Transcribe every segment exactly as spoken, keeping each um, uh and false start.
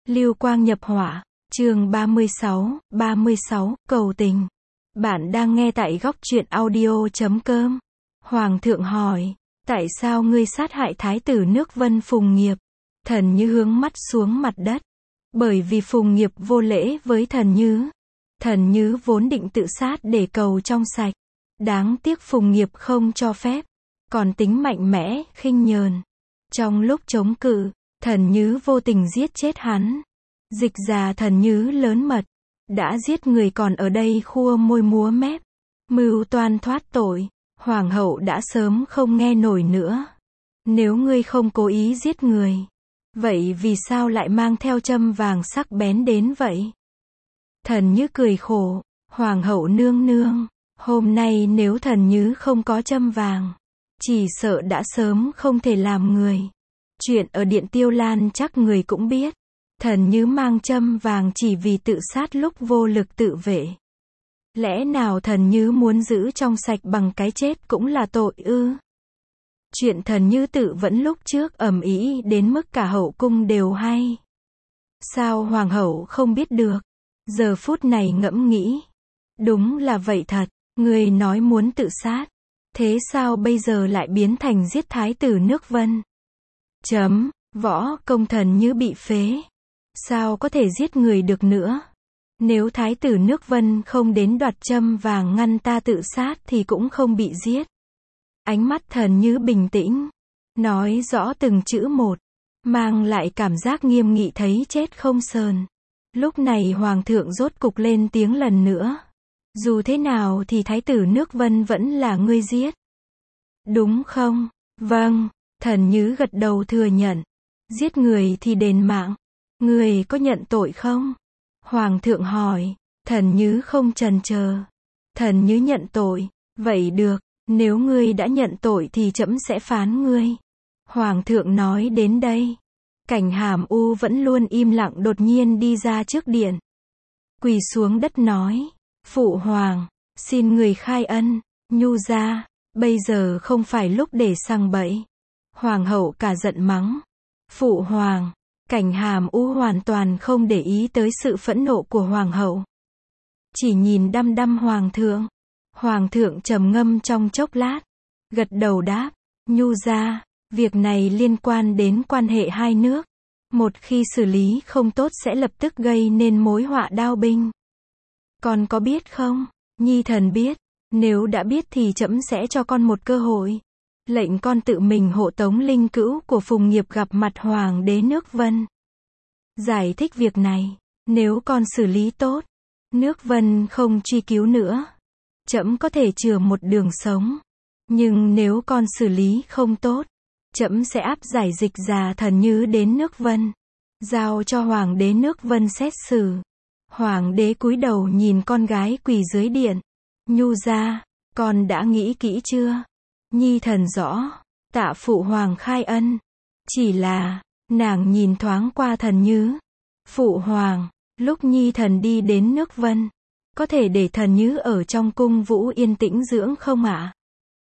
Lưu quang nhập hỏa, chương ba mươi sáu, ba mươi sáu, cầu tình. Bạn đang nghe tại góc truyện audio chấm com. Hoàng thượng hỏi, tại sao ngươi sát hại thái tử nước Vân Phùng Nghiệp? Thần Như hướng mắt xuống mặt đất. Bởi vì Phùng Nghiệp vô lễ với Thần Như. Thần Như vốn định tự sát để cầu trong sạch. Đáng tiếc Phùng Nghiệp không cho phép. Còn tính mạnh mẽ, khinh nhờn. Trong lúc chống cự, Thần Như vô tình giết chết hắn. Dịch già Thần Như lớn mật. Đã giết người còn ở đây khua môi múa mép. Mưu toan thoát tội. Hoàng hậu đã sớm không nghe nổi nữa. Nếu ngươi không cố ý giết người, vậy vì sao lại mang theo châm vàng sắc bén đến vậy? Thần Như cười khổ, Hoàng hậu nương nương, hôm nay nếu Thần Như không có châm vàng, chỉ sợ đã sớm không thể làm người. Chuyện ở Điện Tiêu Lan chắc người cũng biết. Thần Như mang châm vàng chỉ vì tự sát lúc vô lực tự vệ. Lẽ nào Thần Như muốn giữ trong sạch bằng cái chết cũng là tội ư? Chuyện Thần Như tự vẫn lúc trước ầm ĩ đến mức cả hậu cung đều hay. Sao hoàng hậu không biết được? Giờ phút này ngẫm nghĩ. Đúng là vậy thật, người nói muốn tự sát. Thế sao bây giờ lại biến thành giết thái tử nước Vân? Chấm, võ công Thần Như bị phế. Sao có thể giết người được nữa? Nếu thái tử nước Vân không đến đoạt châm vàng ngăn ta tự sát thì cũng không bị giết. Ánh mắt Thần Như bình tĩnh, nói rõ từng chữ một, mang lại cảm giác nghiêm nghị thấy chết không sờn. Lúc này hoàng thượng rốt cục lên tiếng lần nữa. Dù thế nào thì thái tử nước Vân vẫn là ngươi giết. Đúng không? Vâng, Thần Như gật đầu thừa nhận. Giết người thì đền mạng. Ngươi có nhận tội không? Hoàng thượng hỏi. Thần Như không chần chờ. Thần Như nhận tội. Vậy được, nếu ngươi đã nhận tội thì trẫm sẽ phán ngươi. Hoàng thượng nói đến đây. Cảnh Hàm U vẫn luôn im lặng đột nhiên đi ra trước điện. Quỳ xuống đất nói. Phụ hoàng, xin người khai ân. Nhu ra, bây giờ không phải lúc để sằng bậy. Hoàng hậu cả giận mắng. Phụ hoàng. Cảnh Hàm U hoàn toàn không để ý tới sự phẫn nộ của hoàng hậu. Chỉ nhìn đăm đăm hoàng thượng. Hoàng thượng trầm ngâm trong chốc lát. Gật đầu đáp. Nhu ra, việc này liên quan đến quan hệ hai nước. Một khi xử lý không tốt sẽ lập tức gây nên mối họa đao binh. Con có biết không? Nhi thần biết. Nếu đã biết thì trẫm sẽ cho con một cơ hội. Lệnh con tự mình hộ tống linh cữu của Phùng Nghiệp gặp mặt hoàng đế nước Vân. Giải thích việc này, nếu con xử lý tốt, nước Vân không truy cứu nữa. Trẫm có thể chừa một đường sống. Nhưng nếu con xử lý không tốt, trẫm sẽ áp giải dịch già Thần Như đến nước Vân. Giao cho hoàng đế nước Vân xét xử. Hoàng đế cúi đầu nhìn con gái quỳ dưới điện. Nhu ra, con đã nghĩ kỹ chưa? Nhi thần rõ. Tạ phụ hoàng khai ân. Chỉ là, nàng nhìn thoáng qua Thần Như. Phụ hoàng, lúc Nhi thần đi đến nước Vân, có thể để Thần Như ở trong cung Vũ yên tĩnh dưỡng không ạ?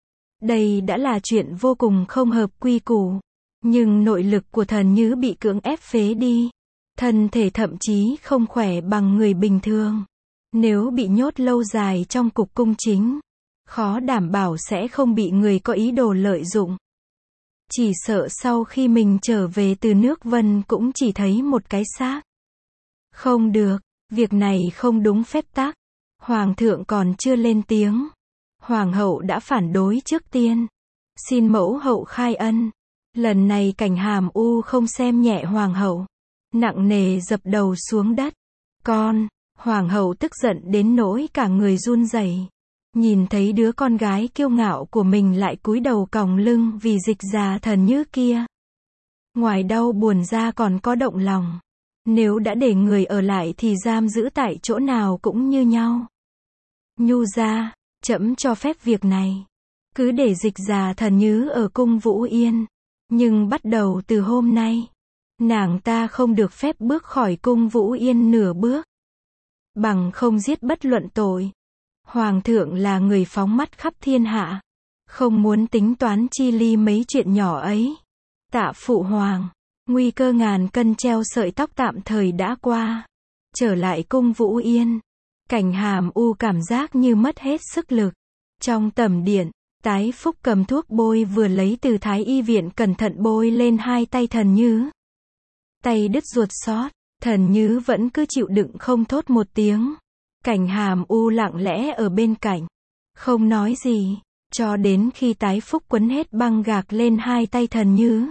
Đây đã là chuyện vô cùng không hợp quy củ. Nhưng nội lực của Thần Như bị cưỡng ép phế đi. Thân thể thậm chí không khỏe bằng người bình thường. Nếu bị nhốt lâu dài trong cục cung chính, khó đảm bảo sẽ không bị người có ý đồ lợi dụng. Chỉ sợ sau khi mình trở về từ nước Vân cũng chỉ thấy một cái xác. Không được, việc này không đúng phép tắc. Hoàng thượng còn chưa lên tiếng. Hoàng hậu đã phản đối trước tiên. Xin mẫu hậu khai ân. Lần này Cảnh Hàm U không xem nhẹ hoàng hậu. Nặng nề dập đầu xuống đất. Con, hoàng hậu tức giận đến nỗi cả người run rẩy. Nhìn thấy đứa con gái kiêu ngạo của mình lại cúi đầu còng lưng vì dịch già Thần Như kia. Ngoài đau buồn ra còn có động lòng. Nếu đã để người ở lại thì giam giữ tại chỗ nào cũng như nhau. Nhu ra, trẫm cho phép việc này. Cứ để dịch già Thần Như ở cung Vũ Yên. Nhưng bắt đầu từ hôm nay, nàng ta không được phép bước khỏi cung Vũ Yên nửa bước. Bằng không giết bất luận tội. Hoàng thượng là người phóng mắt khắp thiên hạ. Không muốn tính toán chi ly mấy chuyện nhỏ ấy. Tạ phụ hoàng. Nguy cơ ngàn cân treo sợi tóc tạm thời đã qua. Trở lại cung Vũ Yên. Cảnh Hàm U cảm giác như mất hết sức lực. Trong tầm điện, Tái Phúc cầm thuốc bôi vừa lấy từ Thái y viện cẩn thận bôi lên hai tay Thần Nhứ. Tay đứt ruột xót, Thần Nhứ vẫn cứ chịu đựng không thốt một tiếng. Cảnh Hàm U lặng lẽ ở bên cạnh, không nói gì, cho đến khi Tái Phúc quấn hết băng gạc lên hai tay Thần Nhứ.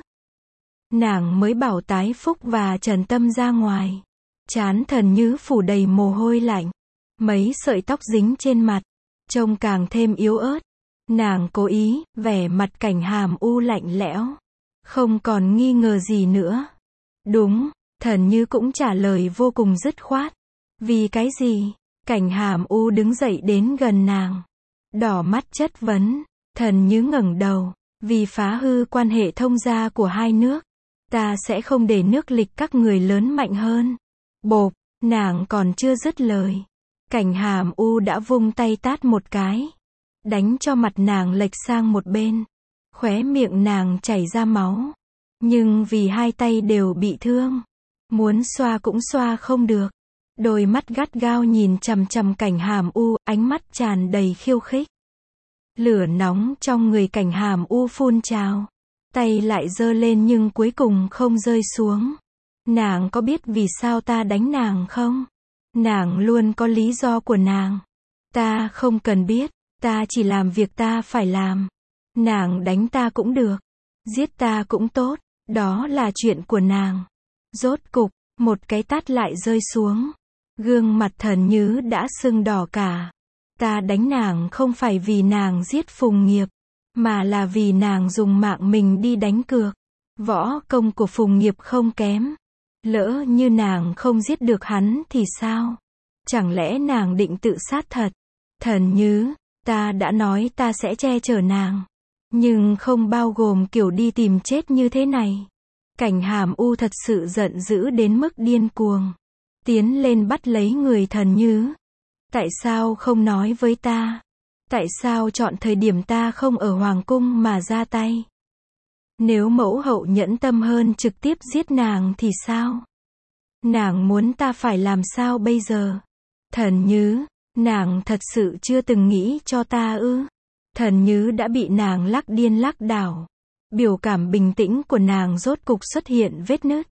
Nàng mới bảo Tái Phúc và Trần Tâm ra ngoài. Trán Thần Nhứ phủ đầy mồ hôi lạnh, mấy sợi tóc dính trên mặt, trông càng thêm yếu ớt. Nàng cố ý, vẻ mặt Cảnh Hàm U lạnh lẽo, không còn nghi ngờ gì nữa. Đúng, Thần Nhứ cũng trả lời vô cùng dứt khoát. Vì cái gì? Cảnh Hàm U đứng dậy đến gần nàng, đỏ mắt chất vấn. Thần Nhứ ngẩng đầu, vì phá hư quan hệ thông gia của hai nước, ta sẽ không để nước Lịch các người lớn mạnh hơn. Bộp, nàng còn chưa dứt lời, Cảnh Hàm U đã vung tay tát một cái, đánh cho mặt nàng lệch sang một bên, khóe miệng nàng chảy ra máu. Nhưng vì hai tay đều bị thương, muốn xoa cũng xoa không được. Đôi mắt gắt gao nhìn chằm chằm Cảnh Hàm U, ánh mắt tràn đầy khiêu khích. Lửa nóng trong người Cảnh Hàm U phun trào, tay lại giơ lên nhưng cuối cùng không rơi xuống. Nàng có biết vì sao ta đánh nàng không? Nàng luôn có lý do của nàng. Ta không cần biết, ta chỉ làm việc ta phải làm. Nàng đánh ta cũng được, giết ta cũng tốt, đó là chuyện của nàng. Rốt cục, một cái tát lại rơi xuống. Gương mặt Thần Nhứ đã sưng đỏ cả. Ta đánh nàng không phải vì nàng giết Phùng Nghiệp, mà là vì nàng dùng mạng mình đi đánh cược. Võ công của Phùng Nghiệp không kém. Lỡ như nàng không giết được hắn thì sao? Chẳng lẽ nàng định tự sát thật? Thần Nhứ, ta đã nói ta sẽ che chở nàng, nhưng không bao gồm kiểu đi tìm chết như thế này. Cảnh Hàm U thật sự giận dữ đến mức điên cuồng, tiến lên bắt lấy người Thần Nhứ. Tại sao không nói với ta? Tại sao chọn thời điểm ta không ở Hoàng cung mà ra tay? Nếu mẫu hậu nhẫn tâm hơn trực tiếp giết nàng thì sao? Nàng muốn ta phải làm sao bây giờ? Thần Nhứ, nàng thật sự chưa từng nghĩ cho ta ư? Thần Nhứ đã bị nàng lắc điên lắc đảo. Biểu cảm bình tĩnh của nàng rốt cục xuất hiện vết nứt.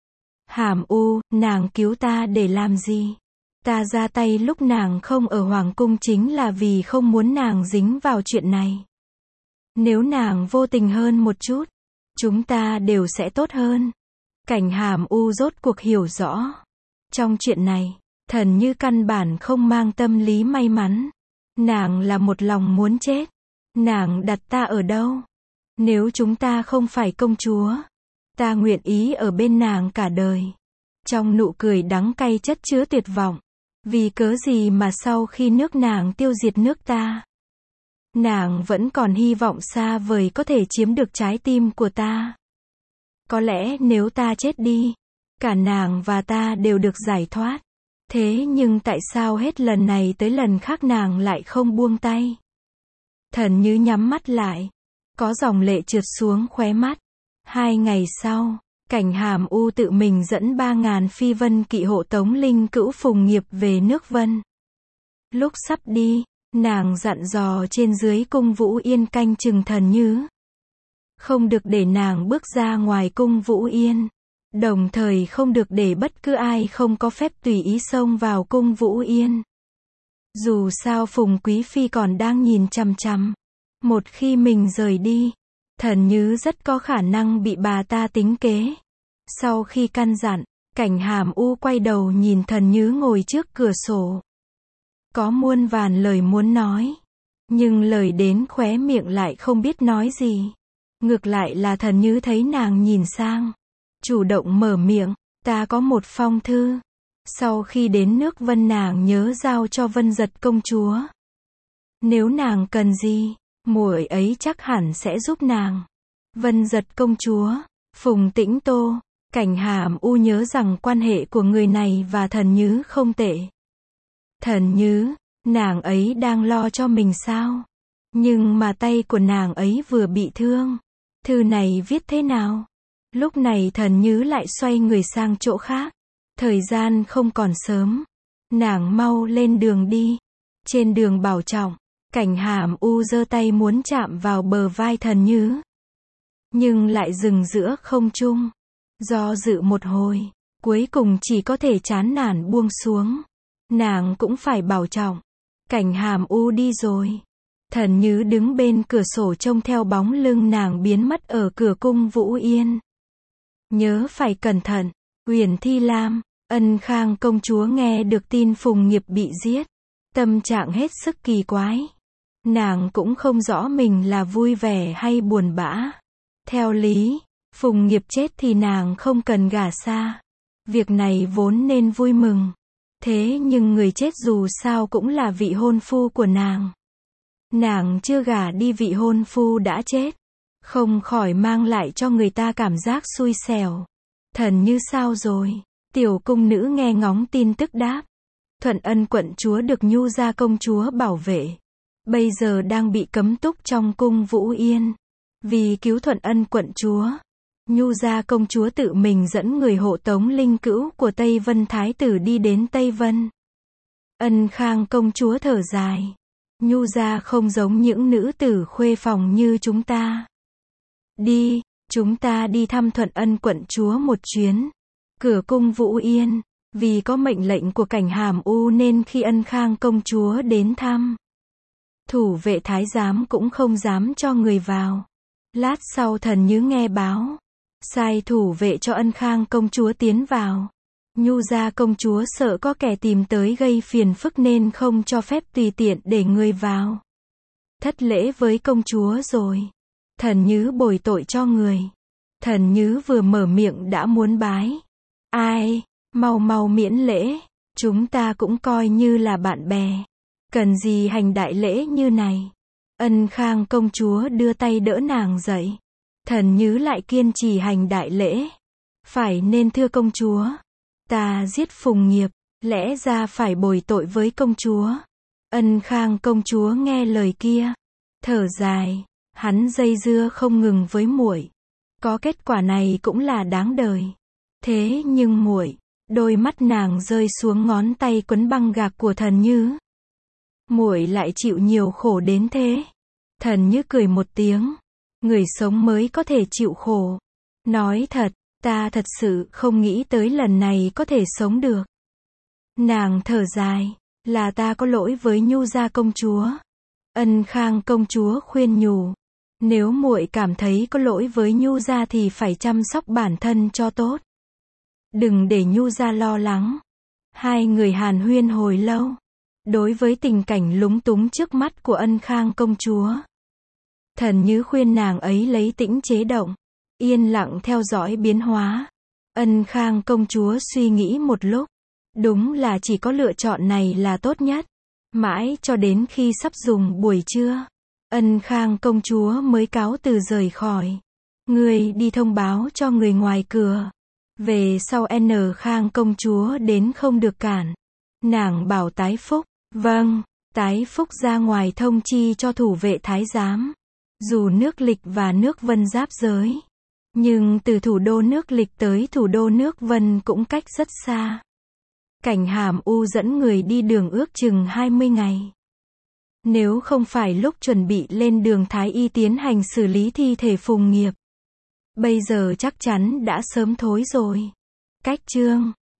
Hàm U, nàng cứu ta để làm gì? Ta ra tay lúc nàng không ở Hoàng cung chính là vì không muốn nàng dính vào chuyện này. Nếu nàng vô tình hơn một chút, chúng ta đều sẽ tốt hơn. Cảnh Hàm U rốt cuộc hiểu rõ. Trong chuyện này, Thần Như căn bản không mang tâm lý may mắn. Nàng là một lòng muốn chết. Nàng đặt ta ở đâu? Nếu chúng ta không phải công chúa, ta nguyện ý ở bên nàng cả đời. Trong nụ cười đắng cay chất chứa tuyệt vọng. Vì cớ gì mà sau khi nước nàng tiêu diệt nước ta, nàng vẫn còn hy vọng xa vời có thể chiếm được trái tim của ta. Có lẽ nếu ta chết đi, cả nàng và ta đều được giải thoát. Thế nhưng tại sao hết lần này tới lần khác nàng lại không buông tay? Thần Như nhắm mắt lại, có dòng lệ trượt xuống khóe mắt. Hai ngày sau, Cảnh Hàm U tự mình dẫn ba ngàn phi vân kỵ hộ tống Linh Cữu Phùng Nghiệp về nước Vân. Lúc sắp đi, nàng dặn dò trên dưới cung Vũ Yên canh chừng Thần Nhứ, không được để nàng bước ra ngoài cung Vũ Yên, đồng thời không được để bất cứ ai không có phép tùy ý xông vào cung Vũ Yên. Dù sao Phùng Quý Phi còn đang nhìn chằm chằm. Một khi mình rời đi, Thần Nhứ rất có khả năng bị bà ta tính kế. Sau khi căn dặn, Cảnh Hàm U quay đầu nhìn Thần Nhứ ngồi trước cửa sổ. Có muôn vàn lời muốn nói, nhưng lời đến khóe miệng lại không biết nói gì. Ngược lại là Thần Nhứ thấy nàng nhìn sang, chủ động mở miệng, ta có một phong thư. Sau khi đến nước Vân nàng nhớ giao cho Vân Giật công chúa. Nếu nàng cần gì, muội ấy chắc hẳn sẽ giúp nàng. Vân Giật công chúa, Phùng Tĩnh Tô. Cảnh Hàm U nhớ rằng quan hệ của người này và Thần Nhứ không tệ. Thần Nhứ, nàng ấy đang lo cho mình sao? Nhưng mà tay của nàng ấy vừa bị thương. Thư này viết thế nào? Lúc này Thần Nhứ lại xoay người sang chỗ khác. Thời gian không còn sớm. Nàng mau lên đường đi. Trên đường bảo trọng. Cảnh Hàm U giơ tay muốn chạm vào bờ vai Thần Nhứ. Nhưng lại dừng giữa không trung. Do dự một hồi. Cuối cùng chỉ có thể chán nản buông xuống. Nàng cũng phải bảo trọng. Cảnh Hàm U đi rồi. Thần Nhứ đứng bên cửa sổ trông theo bóng lưng nàng biến mất ở cửa cung Vũ Yên. Nhớ phải cẩn thận. Uyển Thi Lam, Ân Khang công chúa nghe được tin Phùng Nghiệp bị giết. Tâm trạng hết sức kỳ quái. Nàng cũng không rõ mình là vui vẻ hay buồn bã. Theo lý, Phùng Nghiệp chết thì nàng không cần gả xa. Việc này vốn nên vui mừng. Thế nhưng người chết dù sao cũng là vị hôn phu của nàng. Nàng chưa gả đi vị hôn phu đã chết. Không khỏi mang lại cho người ta cảm giác xui xẻo. Thần Như sao rồi? Tiểu cung nữ nghe ngóng tin tức đáp. Thuận Ân quận chúa được Nhu gia công chúa bảo vệ. Bây giờ đang bị cấm túc trong cung Vũ Yên. Vì cứu Thuận Ân quận chúa, Nhu gia công chúa tự mình dẫn người hộ tống linh cữu của Tây Vân Thái tử đi đến Tây Vân. Ân Khang công chúa thở dài. Nhu gia không giống những nữ tử khuê phòng như chúng ta. Đi, chúng ta đi thăm Thuận Ân quận chúa một chuyến. Cửa cung Vũ Yên, vì có mệnh lệnh của Cảnh Hàm U nên khi Ân Khang công chúa đến thăm, thủ vệ thái giám cũng không dám cho người vào. Lát sau Thần Nhứ nghe báo, sai thủ vệ cho Ân Khang công chúa tiến vào. Nhu gia công chúa sợ có kẻ tìm tới gây phiền phức nên không cho phép tùy tiện để người vào. Thất lễ với công chúa rồi. Thần Nhứ bồi tội cho người. Thần Nhứ vừa mở miệng đã muốn bái. Ai, mau mau miễn lễ, chúng ta cũng coi như là bạn bè. Cần gì hành đại lễ như này. Ân Khang công chúa đưa tay đỡ nàng dậy. Thần Nhứ lại kiên trì hành đại lễ. Phải nên thưa công chúa. Ta giết Phùng Nghiệp, lẽ ra phải bồi tội với công chúa. Ân Khang công chúa nghe lời kia, thở dài, hắn dây dưa không ngừng với muội. Có kết quả này cũng là đáng đời. Thế nhưng muội, đôi mắt nàng rơi xuống ngón tay quấn băng gạc của Thần Nhứ. Muội lại chịu nhiều khổ đến thế. Thần Nhứ cười một tiếng. Người sống mới có thể chịu khổ. Nói thật, ta thật sự không nghĩ tới lần này có thể sống được. Nàng thở dài, là ta có lỗi với Nhu gia công chúa. Ân Khang công chúa khuyên nhủ, nếu muội cảm thấy có lỗi với Nhu gia thì phải chăm sóc bản thân cho tốt. Đừng để Nhu gia lo lắng. Hai người hàn huyên hồi lâu. Đối với tình cảnh lúng túng trước mắt của Ân Khang công chúa, Thần Nhứ khuyên nàng ấy lấy tĩnh chế động, yên lặng theo dõi biến hóa. Ân Khang công chúa suy nghĩ một lúc, đúng là chỉ có lựa chọn này là tốt nhất. Mãi cho đến khi sắp dùng buổi trưa, Ân Khang công chúa mới cáo từ rời khỏi. Người đi thông báo cho người ngoài cửa. Về sau N Khang công chúa đến không được cản. Nàng bảo Tái Phúc, vâng, Tái Phúc ra ngoài thông chi cho thủ vệ thái giám. Dù nước Lịch và nước Vân giáp giới, nhưng từ thủ đô nước Lịch tới thủ đô nước Vân cũng cách rất xa. Cảnh Hàm U dẫn người đi đường ước chừng hai mươi ngày. Nếu không phải lúc chuẩn bị lên đường Thái Y tiến hành xử lý thi thể Phùng Nghiệp, bây giờ chắc chắn đã sớm thối rồi. Cách chương